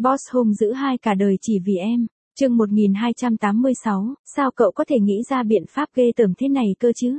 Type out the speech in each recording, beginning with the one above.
Boss hung dữ hai cả đời chỉ vì em. Chương 1286, sao cậu có thể nghĩ ra biện pháp ghê tởm thế này cơ chứ?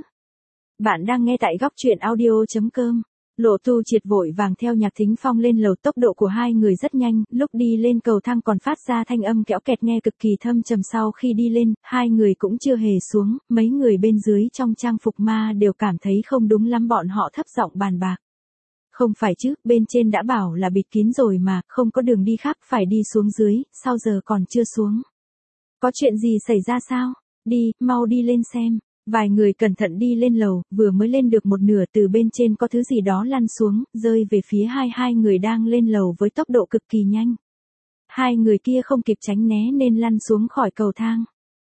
Bạn đang nghe tại góc truyện audio.com. Lộ Tu Triệt vội vàng theo Nhạc Thính Phong lên lầu, tốc độ của hai người rất nhanh, lúc đi lên cầu thang còn phát ra thanh âm kẽo kẹt nghe cực kỳ thâm trầm. Sau khi đi lên, hai người cũng chưa hề xuống, mấy người bên dưới trong trang phục ma đều cảm thấy không đúng lắm, bọn họ thấp giọng bàn bạc. Không phải chứ, bên trên đã bảo là bịt kín rồi mà, không có đường đi khác, phải đi xuống dưới, sao giờ còn chưa xuống? Có chuyện gì xảy ra sao? Đi, mau đi lên xem. Vài người cẩn thận đi lên lầu, vừa mới lên được một nửa từ bên trên có thứ gì đó lăn xuống, rơi về phía hai người đang lên lầu với tốc độ cực kỳ nhanh. Hai người kia không kịp tránh né nên lăn xuống khỏi cầu thang.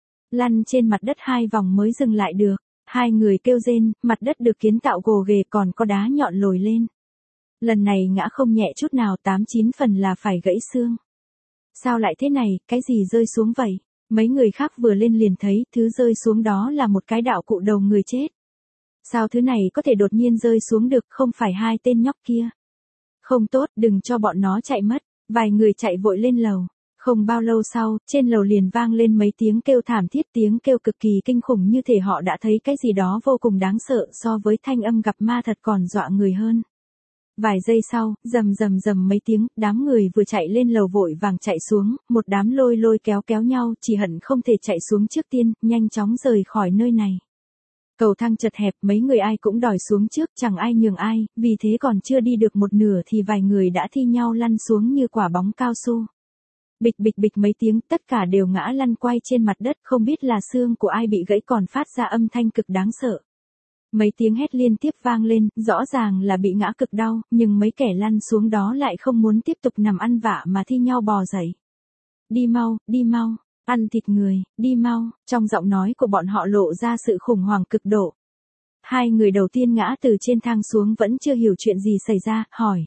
Lăn trên mặt đất 2 vòng mới dừng lại được. Hai người kêu rên, mặt đất được kiến tạo gồ ghề còn có đá nhọn lồi lên. Lần này ngã không nhẹ chút nào, 8-9 phần là phải gãy xương. Sao lại thế này, cái gì rơi xuống vậy? Mấy người khác vừa lên liền thấy, thứ rơi xuống đó là một cái đạo cụ đầu người chết. Sao thứ này có thể đột nhiên rơi xuống được, không phải hai tên nhóc kia? Không tốt, đừng cho bọn nó chạy mất. Vài người chạy vội lên lầu. Không bao lâu sau, trên lầu liền vang lên mấy tiếng kêu thảm thiết, tiếng kêu cực kỳ kinh khủng như thể họ đã thấy cái gì đó vô cùng đáng sợ, so với thanh âm gặp ma thật còn dọa người hơn. Vài giây sau, rầm rầm rầm mấy tiếng, đám người vừa chạy lên lầu vội vàng chạy xuống, một đám lôi kéo nhau, chỉ hận không thể chạy xuống trước tiên, nhanh chóng rời khỏi nơi này. Cầu thang chật hẹp, mấy người ai cũng đòi xuống trước, chẳng ai nhường ai, vì thế còn chưa đi được một nửa thì vài người đã thi nhau lăn xuống như quả bóng cao su. Bịch bịch bịch mấy tiếng, tất cả đều ngã lăn quay trên mặt đất, không biết là xương của ai bị gãy còn phát ra âm thanh cực đáng sợ. Mấy tiếng hét liên tiếp vang lên, rõ ràng là bị ngã cực đau, nhưng mấy kẻ lăn xuống đó lại không muốn tiếp tục nằm ăn vạ mà thi nhau bò dậy. Đi mau, ăn thịt người, đi mau, trong giọng nói của bọn họ lộ ra sự khủng hoảng cực độ. Hai người đầu tiên ngã từ trên thang xuống vẫn chưa hiểu chuyện gì xảy ra, hỏi.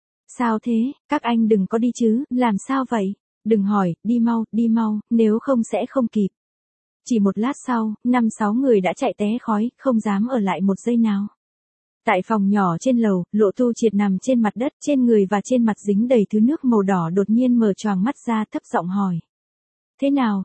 Sao thế, các anh đừng có đi chứ, làm sao vậy? Đừng hỏi, đi mau, nếu không sẽ không kịp. Chỉ một lát sau, 5-6 người đã chạy té khói, không dám ở lại một giây nào. Tại phòng nhỏ trên lầu, Lộ Tu Triệt nằm trên mặt đất, trên người và trên mặt dính đầy thứ nước màu đỏ, đột nhiên mở choàng mắt ra, thấp giọng hỏi. Thế nào,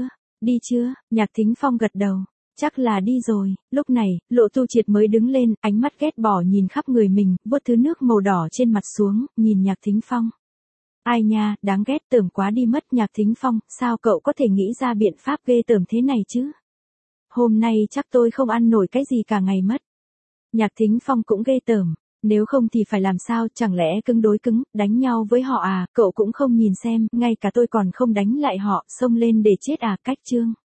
đi chưa? Nhạc Thính Phong gật đầu. Chắc là đi rồi. Lúc này, Lộ Tu Triệt mới đứng lên, ánh mắt ghét bỏ nhìn khắp người mình, vuốt thứ nước màu đỏ trên mặt xuống, nhìn Nhạc Thính Phong. Ai nha, đáng ghét tởm quá đi mất. Nhạc Thính Phong, sao cậu có thể nghĩ ra biện pháp ghê tởm thế này chứ? Hôm nay chắc tôi không ăn nổi cái gì cả ngày mất. Nhạc Thính Phong cũng ghê tởm, nếu không thì phải làm sao, chẳng lẽ cứng đối cứng, đánh nhau với họ à, cậu cũng không nhìn xem, ngay cả tôi còn không đánh lại họ, xông lên để chết à, cách chương.